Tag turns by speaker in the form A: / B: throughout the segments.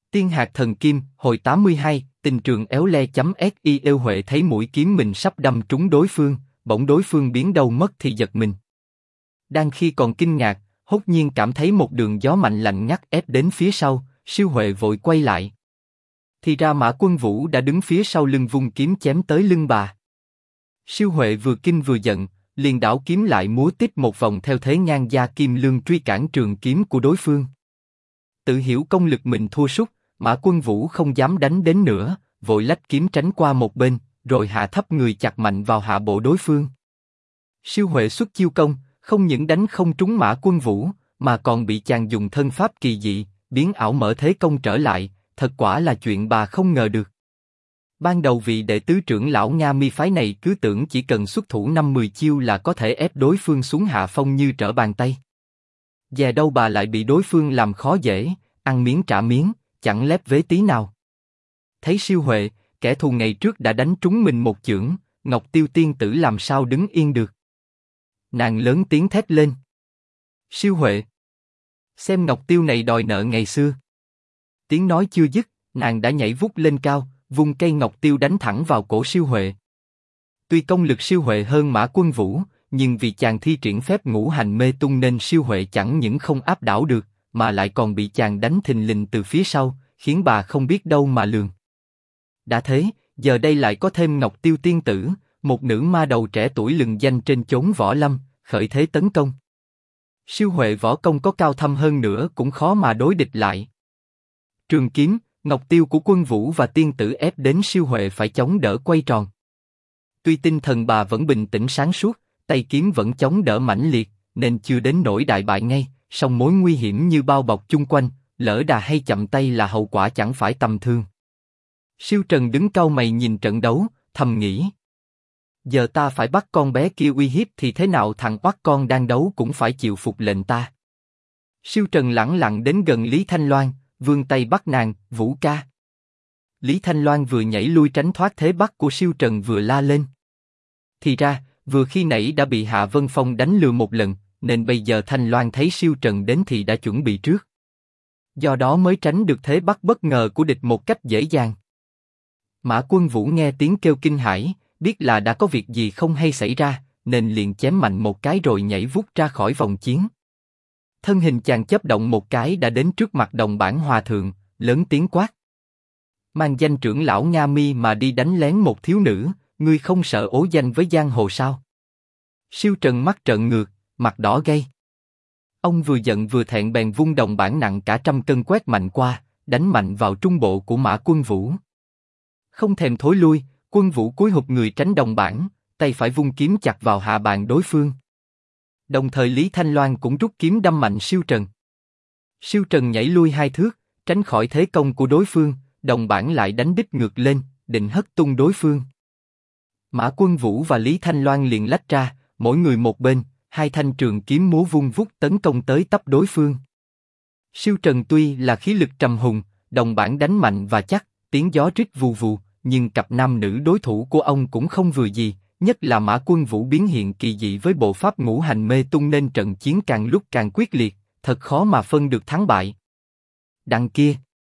A: Tiên hạt thần kim, hồi 82, tình trường éo le.si yêu Huệ thấy mũi kiếm mình sắp đâm trúng đối phương, bỗng đối phương biến đâu mất thì giật mình. Đang khi còn kinh ngạc, hốt nhiên cảm thấy một đường gió mạnh lạnh ngắt ép đến phía sau, Siêu Huệ vội quay lại. Thì ra Mã Quân Vũ đã đứng phía sau lưng vung kiếm chém tới lưng bà. Siêu Huệ vừa kinh vừa giận, liền đảo kiếm lại múa tít một vòng theo thế ngang gia kim lương truy cản trường kiếm của đối phương. Tự hiểu công lực mình thua sút, Mã Quân Vũ không dám đánh đến nữa, vội lách kiếm tránh qua một bên, rồi hạ thấp người chặt mạnh vào hạ bộ đối phương. Siêu Huệ xuất chiêu công, không những đánh không trúng Mã Quân Vũ, mà còn bị chàng dùng thân pháp kỳ dị, biến ảo mở thế công trở lại, thật quả là chuyện bà không ngờ được. Ban đầu vị đệ tứ trưởng lão Nga Mi phái này cứ tưởng chỉ cần xuất thủ 5-10 chiêu là có thể ép đối phương xuống hạ phong như trở bàn tay. Dè đâu bà lại bị đối phương làm khó dễ, ăn miếng trả miếng, chẳng lép vế tí nào. Thấy Siêu Huệ, kẻ thù ngày trước đã đánh trúng mình một chưởng, Ngọc Tiêu tiên tử làm sao đứng yên được. Nàng lớn tiếng thét lên. Siêu Huệ! Xem Ngọc Tiêu này đòi nợ ngày xưa. Tiếng nói chưa dứt, nàng đã nhảy vút lên cao, vung cây Ngọc Tiêu đánh thẳng vào cổ Siêu Huệ. Tuy công lực Siêu Huệ hơn Mã Quân Vũ, nhưng vì chàng thi triển phép ngũ hành mê tung nên Siêu Huệ chẳng những không áp đảo được, mà lại còn bị chàng đánh thình lình từ phía sau, khiến bà không biết đâu mà lường. Đã thế, giờ đây lại có thêm Ngọc Tiêu tiên tử, một nữ ma đầu trẻ tuổi lừng danh trên chốn võ lâm, khởi thế tấn công. Siêu Huệ võ công có cao thâm hơn nữa cũng khó mà đối địch lại. Trường kiếm, Ngọc Tiêu của Quân Vũ và tiên tử ép đến Siêu Huệ phải chống đỡ quay tròn. Tuy tinh thần bà vẫn bình tĩnh sáng suốt, tay kiếm vẫn chống đỡ mãnh liệt, nên chưa đến nỗi đại bại ngay, song mối nguy hiểm như bao bọc chung quanh, lỡ đà hay chậm tay là hậu quả chẳng phải tầm thường. Siêu Trần đứng cau mày nhìn trận đấu, thầm nghĩ. Giờ ta phải bắt con bé kia uy hiếp thì thế nào thằng oắt con đang đấu cũng phải chịu phục lệnh ta. Siêu Trần lẳng lặng đến gần Lý Thanh Loan, vươn tay bắt nàng, Vũ ca. Lý Thanh Loan vừa nhảy lui tránh thoát thế bắt của Siêu Trần vừa la lên. Thì ra, vừa khi nãy đã bị Hạ Vân Phong đánh lừa một lần, nên bây giờ Thanh Loan thấy Siêu Trần đến thì đã chuẩn bị trước. Do đó mới tránh được thế bắt bất ngờ của địch một cách dễ dàng. Mã Quân Vũ nghe tiếng kêu kinh hãi, biết là đã có việc gì không hay xảy ra, nên liền chém mạnh một cái rồi nhảy vút ra khỏi vòng chiến. Thân hình chàng chớp động một cái đã đến trước mặt Đồng Bản Hòa Thượng, lớn tiếng quát. Mang danh trưởng lão Nga Mi mà đi đánh lén một thiếu nữ, ngươi không sợ ố danh với giang hồ sao? Siêu Trần mắt trợn ngược, mặt đỏ gay. Ông vừa giận vừa thẹn bèn vung đồng bản nặng cả 100 cân quét mạnh qua, đánh mạnh vào trung bộ của Mã Quân Vũ. Không thèm thối lui, Quân Vũ cúi hụp người tránh đồng bản, tay phải vung kiếm chặt vào hạ bàn đối phương. Đồng thời Lý Thanh Loan cũng rút kiếm đâm mạnh Siêu Trần. Siêu Trần nhảy lui 2 thước, tránh khỏi thế công của đối phương, đồng bản lại đánh đích ngược lên, định hất tung đối phương. Mã Quân Vũ và Lý Thanh Loan liền lách ra, mỗi người một bên, 2 thanh trường kiếm múa vung vút tấn công tới tấp đối phương. Siêu Trần tuy là khí lực trầm hùng, đồng bản đánh mạnh và chắc, tiếng gió rít vù vù, nhưng cặp nam nữ đối thủ của ông cũng không vừa gì, nhất là Mã Quân Vũ biến hiện kỳ dị với bộ pháp ngũ hành mê tung nên trận chiến càng lúc càng quyết liệt, thật khó mà phân được thắng bại. Đằng kia,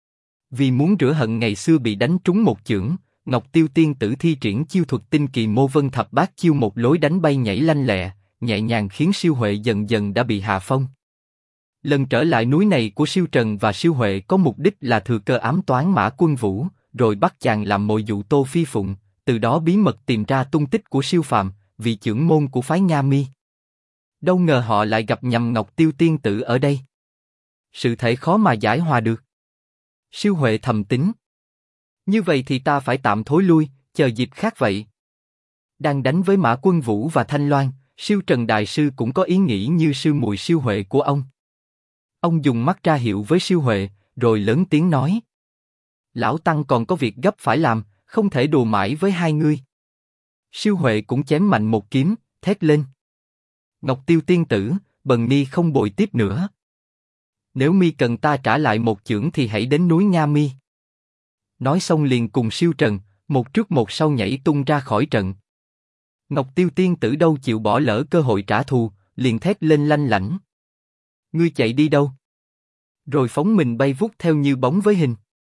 A: vì muốn rửa hận ngày xưa bị đánh trúng một chưởng, Ngọc Tiêu tiên tử thi triển chiêu thuật tinh kỳ Mô Vân Thập Bát chiêu, một lối đánh bay nhảy lanh lẹ, nhẹ nhàng khiến Siêu Huệ dần dần đã bị hạ phong. Lần trở lại núi này của Siêu Trần và Siêu Huệ có mục đích là thừa cơ ám toán Mã Quân Vũ, rồi bắt chàng làm mồi dụ Tô Phi Phụng, từ đó bí mật tìm ra tung tích của Siêu Phàm, vị trưởng môn của phái Nga Mi. Đâu ngờ họ lại gặp nhầm Ngọc Tiêu tiên tử ở đây. Sự thể khó mà giải hòa được. Siêu Huệ thầm tính. Như vậy thì ta phải tạm thối lui, chờ dịp khác vậy. Đang đánh với Mã Quân Vũ và Thanh Loan, Siêu Trần đại sư cũng có ý nghĩ như sư muội Siêu Huệ của ông. Ông dùng mắt ra hiệu với Siêu Huệ, rồi lớn tiếng nói: Lão Tăng còn có việc gấp phải làm, không thể đùa mãi với hai ngươi. Siêu Huệ cũng chém mạnh một kiếm, thét lên: Ngọc Tiêu tiên tử, bần ni không bội tiếp nữa. Nếu mi cần ta trả lại một chưởng thì hãy đến núi Nga Mi. Nói xong liền cùng Siêu Trần, một trước một sau nhảy tung ra khỏi trận. Ngọc Tiêu tiên tử đâu chịu bỏ lỡ cơ hội trả thù, liền thét lên lanh lảnh: Ngươi chạy đi đâu? Rồi phóng mình bay vút theo như bóng với hình.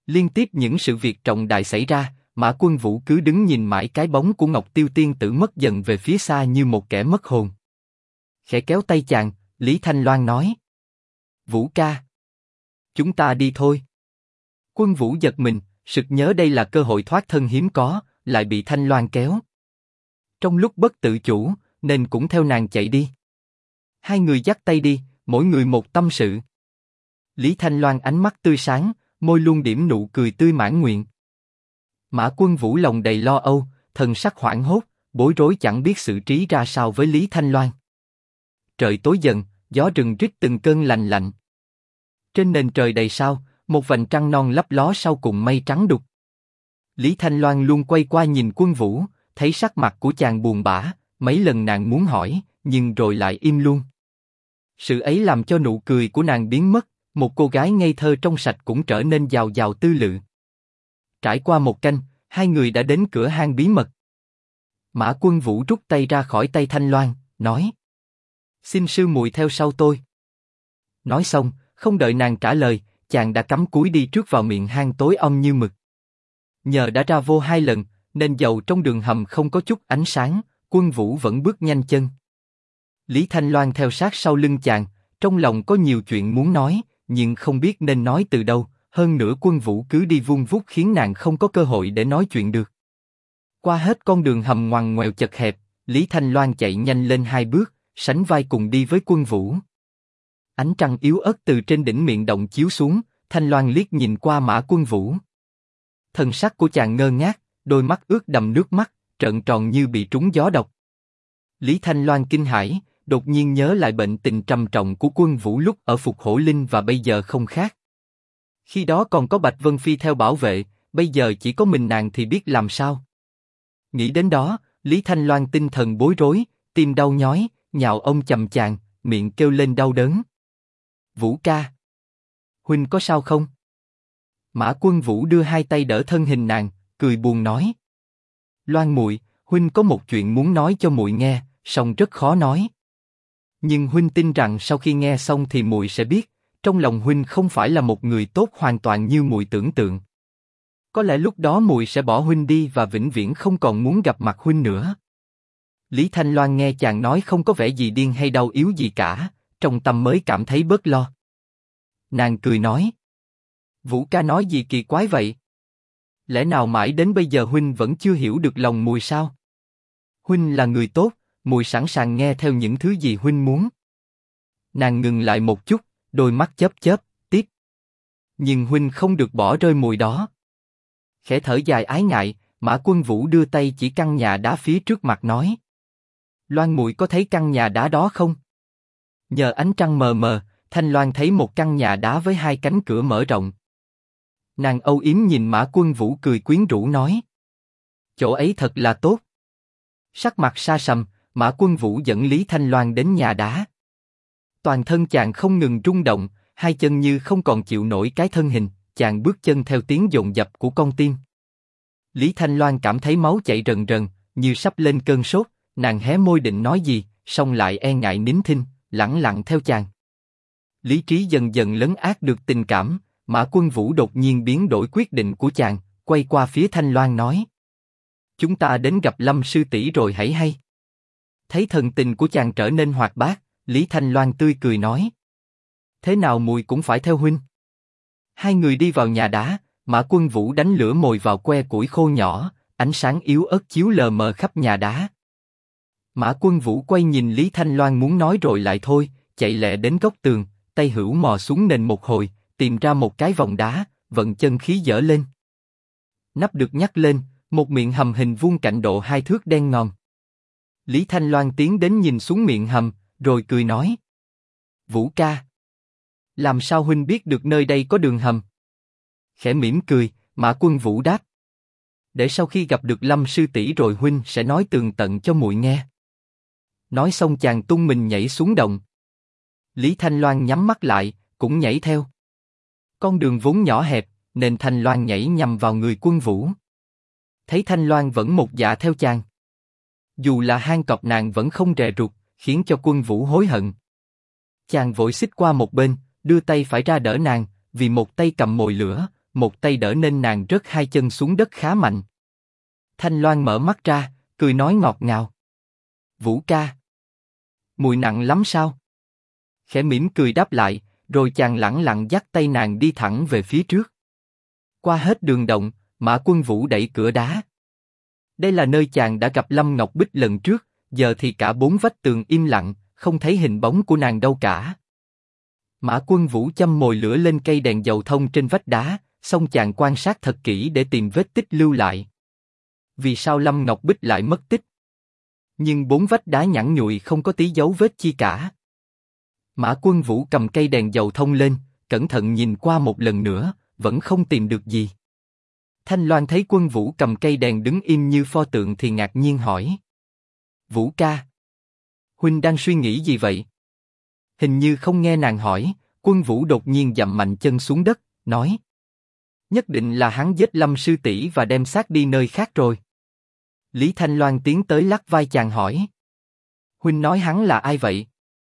A: Liên tiếp những sự việc trọng đại xảy ra, Mã Quân Vũ cứ đứng nhìn mãi cái bóng của Ngọc Tiêu tiên tử mất dần về phía xa như một kẻ mất hồn. Khẽ kéo tay chàng, Lý Thanh Loan nói: Vũ ca, chúng ta đi thôi. Quân Vũ giật mình, sực nhớ đây là cơ hội thoát thân hiếm có, lại bị Thanh Loan kéo. Trong lúc bất tự chủ, nên cũng theo nàng chạy đi. Hai người dắt tay đi, mỗi người một tâm sự. Lý Thanh Loan ánh mắt tươi sáng, môi luôn điểm nụ cười tươi mãn nguyện. Mã Quân Vũ lòng đầy lo âu, thần sắc hoảng hốt, bối rối chẳng biết xử trí ra sao với Lý Thanh Loan. Trời tối dần, gió rừng rít từng cơn lành lạnh. Trên nền trời đầy sao, một vành trăng non lấp ló sau cùng mây trắng đục. Lý Thanh Loan luôn quay qua nhìn Quân Vũ, thấy sắc mặt của chàng buồn bã, mấy lần nàng muốn hỏi, nhưng rồi lại im luôn. Sự ấy làm cho nụ cười của nàng biến mất, một cô gái ngây thơ trong sạch cũng trở nên giàu giàu tư lự. Trải qua một canh, hai người đã đến cửa hang bí mật. Mã Quân Vũ rút tay ra khỏi tay Thanh Loan, nói: Xin sư muội theo sau tôi. Nói xong, không đợi nàng trả lời, chàng đã cắm cúi đi trước vào miệng hang tối om như mực. Nhờ đã ra vô hai lần, nên dầu trong đường hầm không có chút ánh sáng, Quân Vũ vẫn bước nhanh chân. Lý Thanh Loan theo sát sau lưng chàng, trong lòng có nhiều chuyện muốn nói, nhưng không biết nên nói từ đâu. Hơn nữa Quân Vũ cứ đi vun vút khiến nàng không có cơ hội để nói chuyện được. Qua hết con đường hầm ngoằn ngoèo chật hẹp, Lý Thanh Loan chạy nhanh lên hai bước, sánh vai cùng đi với Quân Vũ. Ánh trăng yếu ớt từ trên đỉnh miệng động chiếu xuống, Thanh Loan liếc nhìn qua Mã Quân Vũ. Thần sắc của chàng ngơ ngác, đôi mắt ướt đầm nước mắt, trợn tròn như bị trúng gió độc. Lý Thanh Loan kinh hãi, đột nhiên nhớ lại bệnh tình trầm trọng của Quân Vũ lúc ở Phục Hổ Linh và bây giờ không khác. Khi đó còn có Bạch Vân Phi theo bảo vệ, bây giờ chỉ có mình nàng thì biết làm sao. Nghĩ đến đó, Lý Thanh Loan tinh thần bối rối, tim đau nhói, nhào ông chầm chàng, miệng kêu lên đau đớn. Vũ ca, huynh có sao không? Mã Quân Vũ đưa hai tay đỡ thân hình nàng, cười buồn nói: Loan muội, huynh có một chuyện muốn nói cho muội nghe, song rất khó nói. Nhưng huynh tin rằng sau khi nghe xong thì muội sẽ biết, trong lòng huynh không phải là một người tốt hoàn toàn như muội tưởng tượng. Có lẽ lúc đó muội sẽ bỏ huynh đi và vĩnh viễn không còn muốn gặp mặt huynh nữa. Lý Thanh Loan nghe chàng nói không có vẻ gì điên hay đau yếu gì cả, trong tâm mới cảm thấy bớt lo. Nàng cười nói: Vũ ca nói gì kỳ quái vậy? Lẽ nào mãi đến bây giờ huynh vẫn chưa hiểu được lòng muội sao? Huynh là người tốt, muội sẵn sàng nghe theo những thứ gì huynh muốn. Nàng ngừng lại một chút, đôi mắt chớp chớp, tiếp. Nhưng huynh không được bỏ rơi muội đó. Khẽ thở dài ái ngại, Mã Quân Vũ đưa tay chỉ căn nhà đá phía trước mặt nói: Loan muội có thấy căn nhà đá đó không? Nhờ ánh trăng mờ mờ, Thanh Loan thấy một căn nhà đá với hai cánh cửa mở rộng. Nàng âu yếm nhìn Mã Quân Vũ cười quyến rũ nói: Chỗ ấy thật là tốt. Sắc mặt sa sầm, Mã Quân Vũ dẫn Lý Thanh Loan đến nhà đá. Toàn thân chàng không ngừng rung động, hai chân như không còn chịu nổi cái thân hình, chàng bước chân theo tiếng dồn dập của con tim. Lý Thanh Loan cảm thấy máu chảy rần rần, như sắp lên cơn sốt, nàng hé môi định nói gì, song lại e ngại nín thinh, lẳng lặng theo chàng. Lý trí dần dần lấn át được tình cảm, Mã Quân Vũ đột nhiên biến đổi quyết định của chàng, quay qua phía Thanh Loan nói: Chúng ta đến gặp Lâm sư tỷ rồi hãy hay. Thấy thần tình của chàng trở nên hoạt bát, Lý Thanh Loan tươi cười nói: Thế nào muội cũng phải theo huynh. Hai người đi vào nhà đá, Mã Quân Vũ đánh lửa mồi vào que củi khô nhỏ, ánh sáng yếu ớt chiếu lờ mờ khắp nhà đá. Mã Quân Vũ quay nhìn Lý Thanh Loan muốn nói rồi lại thôi, chạy lẹ đến góc tường, tay hữu mò xuống nền một hồi, tìm ra một cái vòng đá, vận chân khí dở lên. Nắp được nhắc lên, một miệng hầm hình vuông cạnh độ 2 thước đen ngòm. Lý Thanh Loan tiến đến nhìn xuống miệng hầm, rồi cười nói: Vũ ca, làm sao huynh biết được nơi đây có đường hầm? Khẽ mỉm cười, Mã Quân Vũ đáp: Để sau khi gặp được Lâm sư tỷ rồi huynh sẽ nói tường tận cho muội nghe. Nói xong chàng tung mình nhảy xuống động. Lý Thanh Loan nhắm mắt lại, cũng nhảy theo. Con đường vốn nhỏ hẹp, nên Thanh Loan nhảy nhằm vào người Quân Vũ. Thấy Thanh Loan vẫn một dạ theo chàng. Dù là hang cọp nàng vẫn không rè rụt, khiến cho Quân Vũ hối hận. Chàng vội xích qua một bên, đưa tay phải ra đỡ nàng, vì một tay cầm mồi lửa, một tay đỡ nên nàng rớt hai chân xuống đất khá mạnh. Thanh Loan mở mắt ra, cười nói ngọt ngào. Vũ ca, mùi nặng lắm sao? Khẽ mỉm cười đáp lại, rồi chàng lẳng lặng dắt tay nàng đi thẳng về phía trước. Qua hết đường động, Mã Quân Vũ đẩy cửa đá. Đây là nơi chàng đã gặp Lâm Ngọc Bích lần trước, giờ thì cả bốn vách tường im lặng, không thấy hình bóng của nàng đâu cả. Mã Quân Vũ châm mồi lửa lên cây đèn dầu thông trên vách đá, xong chàng quan sát thật kỹ để tìm vết tích lưu lại. Vì sao Lâm Ngọc Bích lại mất tích? Nhưng bốn vách đá nhẵn nhụi không có tí dấu vết chi cả. Mã Quân Vũ cầm cây đèn dầu thông lên, cẩn thận nhìn qua một lần nữa, vẫn không tìm được gì. Thanh Loan thấy Quân Vũ cầm cây đèn đứng im như pho tượng thì ngạc nhiên hỏi. Vũ ca, huynh đang suy nghĩ gì vậy? Hình như không nghe nàng hỏi, Quân Vũ đột nhiên dậm mạnh chân xuống đất, nói. Nhất định là hắn giết Lâm sư tỷ và đem xác đi nơi khác rồi. Lý Thanh Loan tiến tới lắc vai chàng hỏi. Huynh nói hắn là ai vậy?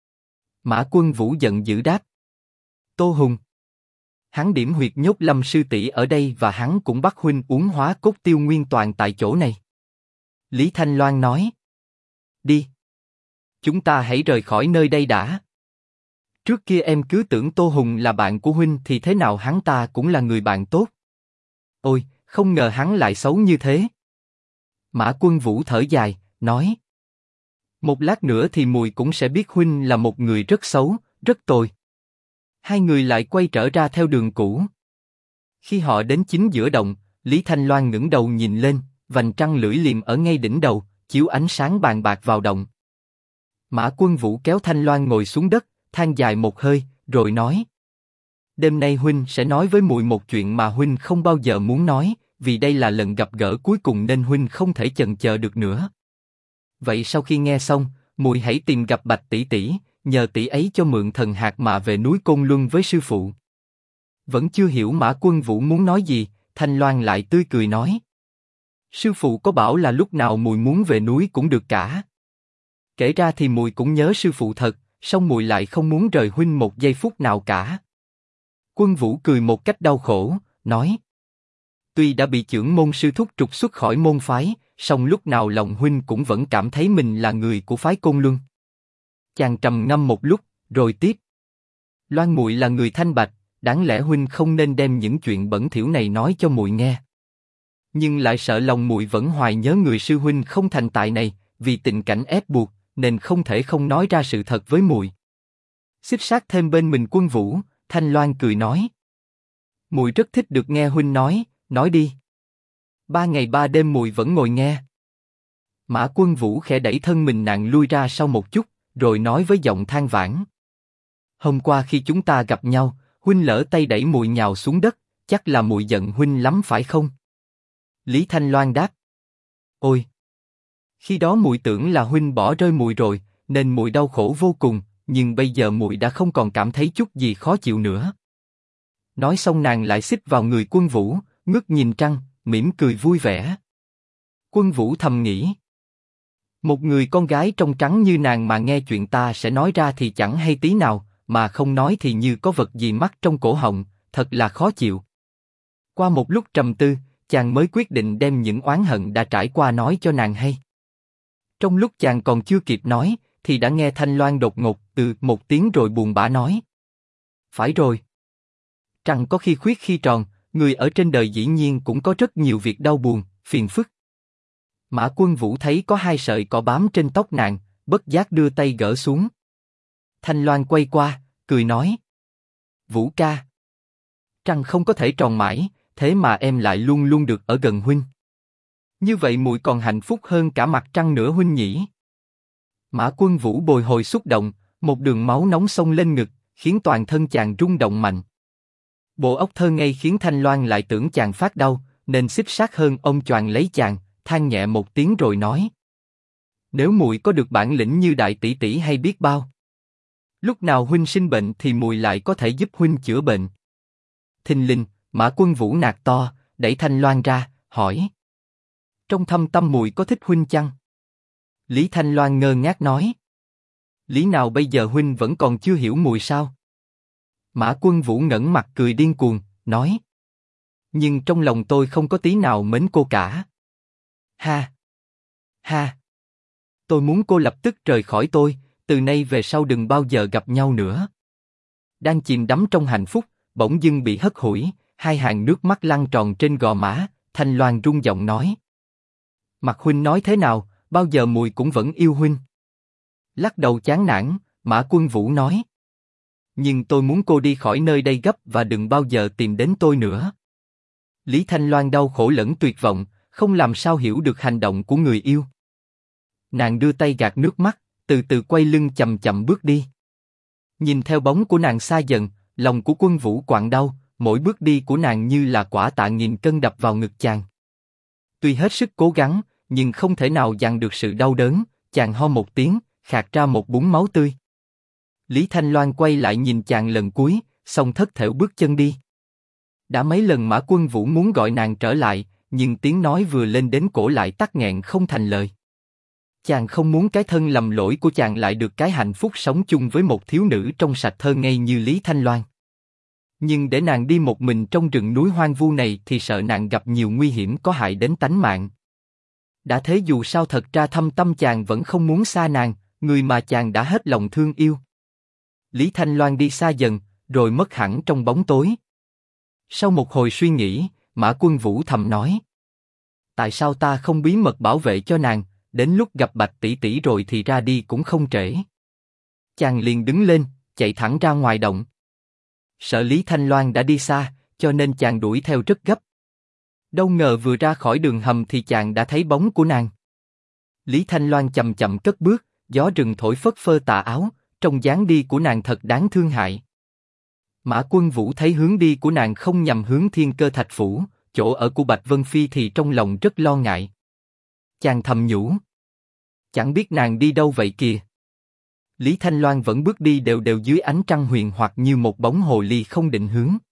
A: Mã Quân Vũ giận dữ đáp. Tô Hùng. Hắn điểm huyệt nhốt Lâm sư tỷ ở đây và hắn cũng bắt huynh uống hóa cốt tiêu nguyên toàn tại chỗ này. Lý Thanh Loan nói. Đi. Chúng ta hãy rời khỏi nơi đây đã. Trước kia em cứ tưởng Tô Hùng là bạn của huynh thì thế nào hắn ta cũng là người bạn tốt. Ôi, không ngờ hắn lại xấu như thế. Mã Quân Vũ thở dài, nói. Một lát nữa thì mùi cũng sẽ biết huynh là một người rất xấu, rất tồi. Hai người lại quay trở ra theo đường cũ. Khi họ đến chính giữa động, Lý Thanh Loan ngẩng đầu nhìn lên, vành trăng lưỡi liềm ở ngay đỉnh đầu, chiếu ánh sáng bàn bạc vào động. Mã Quân Vũ kéo Thanh Loan ngồi xuống đất, than dài một hơi, rồi nói. Đêm nay huynh sẽ nói với muội một chuyện mà huynh không bao giờ muốn nói, vì đây là lần gặp gỡ cuối cùng nên huynh không thể chần chờ được nữa. Vậy sau khi nghe xong, muội hãy tìm gặp Bạch tỷ tỷ, nhờ tỷ ấy cho mượn thần hạt mà về núi Côn Luân với sư phụ. Vẫn chưa hiểu Mã Quân Vũ muốn nói gì, Thanh Loan lại tươi cười nói. Sư phụ có bảo là lúc nào muội muốn về núi cũng được cả. Kể ra thì muội cũng nhớ sư phụ thật, song muội lại không muốn rời huynh một giây phút nào cả. Quân Vũ cười một cách đau khổ, nói. Tuy đã bị chưởng môn sư thúc trục xuất khỏi môn phái, song lúc nào lòng huynh cũng vẫn cảm thấy mình là người của phái Côn Luân. Chàng trầm ngâm một lúc, rồi tiếp. Loan muội là người thanh bạch, đáng lẽ huynh không nên đem những chuyện bẩn thỉu này nói cho muội nghe. Nhưng lại sợ lòng muội vẫn hoài nhớ người sư huynh không thành tài này, vì tình cảnh ép buộc, nên không thể không nói ra sự thật với muội. Xích sát thêm bên mình Quân Vũ, Thanh Loan cười nói. Muội rất thích được nghe huynh nói đi. 3 ngày 3 đêm muội vẫn ngồi nghe. Mã Quân Vũ khẽ đẩy thân mình nàng lui ra sau một chút, rồi nói với giọng than vãn. Hôm qua khi chúng ta gặp nhau, huynh lỡ tay đẩy muội nhào xuống đất, chắc là muội giận huynh lắm phải không? Lý Thanh Loan đáp. Ôi! Khi đó muội tưởng là huynh bỏ rơi muội rồi, nên muội đau khổ vô cùng, nhưng bây giờ muội đã không còn cảm thấy chút gì khó chịu nữa. Nói xong nàng lại xích vào người Quân Vũ, ngước nhìn trăng, mỉm cười vui vẻ. Quân Vũ thầm nghĩ. Một người con gái trong trắng như nàng mà nghe chuyện ta sẽ nói ra thì chẳng hay tí nào, mà không nói thì như có vật gì mắc trong cổ họng, thật là khó chịu. Qua một lúc trầm tư, chàng mới quyết định đem những oán hận đã trải qua nói cho nàng hay. Trong lúc chàng còn chưa kịp nói, thì đã nghe Thanh Loan đột ngột một tiếng rồi buồn bã nói. Phải rồi. Trăng có khi khuyết khi tròn, người ở trên đời dĩ nhiên cũng có rất nhiều việc đau buồn, phiền phức. Mã Quân Vũ thấy có 2 sợi cỏ bám trên tóc nàng, bất giác đưa tay gỡ xuống. Thanh Loan quay qua, cười nói. Vũ ca. Trăng không có thể tròn mãi, thế mà em lại luôn luôn được ở gần huynh. Như vậy muội còn hạnh phúc hơn cả mặt trăng nữa huynh nhỉ? Mã Quân Vũ bồi hồi xúc động, một đường máu nóng xông lên ngực, khiến toàn thân chàng rung động mạnh. Bộ óc thơ ngây khiến Thanh Loan lại tưởng chàng phát đau, nên xích sát hơn ôm choàng lấy chàng, than nhẹ một tiếng rồi nói: Nếu muội có được bản lĩnh như đại tỷ tỷ hay biết bao. Lúc nào huynh sinh bệnh thì muội lại có thể giúp huynh chữa bệnh. Thình lình, Mã Quân Vũ nạt to, đẩy Thanh Loan ra, hỏi: Trong thâm tâm muội có thích huynh chăng? Lý Thanh Loan ngơ ngác nói: Lý nào bây giờ huynh vẫn còn chưa hiểu muội sao? Mã Quân Vũ ngẩng mặt cười điên cuồng, nói: Nhưng trong lòng tôi không có tí nào mến cô cả. Ha! Ha! Tôi muốn cô lập tức rời khỏi tôi, từ nay về sau đừng bao giờ gặp nhau nữa. Đang chìm đắm trong hạnh phúc, bỗng dưng bị hất hủi, hai hàng nước mắt lăn tròn trên gò má, Thanh Loan run giọng nói. Mặt huynh nói thế nào, bao giờ mùi cũng vẫn yêu huynh. Lắc đầu chán nản, Mã Quân Vũ nói. Nhưng tôi muốn cô đi khỏi nơi đây gấp và đừng bao giờ tìm đến tôi nữa. Lý Thanh Loan đau khổ lẫn tuyệt vọng, không làm sao hiểu được hành động của người yêu. Nàng đưa tay gạt nước mắt, từ từ quay lưng chậm chậm bước đi. Nhìn theo bóng của nàng xa dần, lòng của Quân Vũ quặn đau, mỗi bước đi của nàng như là quả tạ nghìn cân đập vào ngực chàng. Tuy hết sức cố gắng, nhưng không thể nào dằn được sự đau đớn, chàng ho một tiếng, khạc ra một búng máu tươi. Lý Thanh Loan quay lại nhìn chàng lần cuối, xong thất thểu bước chân đi. Đã mấy lần Mã Quân Vũ muốn gọi nàng trở lại, nhưng tiếng nói vừa lên đến cổ lại tắc nghẹn không thành lời. Chàng không muốn cái thân lầm lỗi của chàng lại được cái hạnh phúc sống chung với một thiếu nữ trong sạch thơ ngây như Lý Thanh Loan. Nhưng để nàng đi một mình trong rừng núi hoang vu này thì sợ nàng gặp nhiều nguy hiểm có hại đến tánh mạng. Đã thế dù sao thật ra thâm tâm chàng vẫn không muốn xa nàng, người mà chàng đã hết lòng thương yêu. Lý Thanh Loan đi xa dần, rồi mất hẳn trong bóng tối. Sau một hồi suy nghĩ, Mã Quân Vũ thầm nói. Tại sao ta không bí mật bảo vệ cho nàng, đến lúc gặp Bạch tỷ tỷ rồi thì ra đi cũng không trễ. Chàng liền đứng lên, chạy thẳng ra ngoài động. Sợ Lý Thanh Loan đã đi xa, cho nên chàng đuổi theo rất gấp. Đâu ngờ vừa ra khỏi đường hầm thì chàng đã thấy bóng của nàng. Lý Thanh Loan chậm chậm cất bước, gió rừng thổi phất phơ tà áo, trông dáng đi của nàng thật đáng thương hại. Mã Quân Vũ thấy hướng đi của nàng không nhằm hướng Thiên Cơ Thạch Phủ, chỗ ở của Bạch Vân Phi thì trong lòng rất lo ngại. Chàng thầm nhủ. Chẳng biết nàng đi đâu vậy kìa. Lý Thanh Loan vẫn bước đi đều đều dưới ánh trăng huyền hoặc như một bóng hồ ly không định hướng.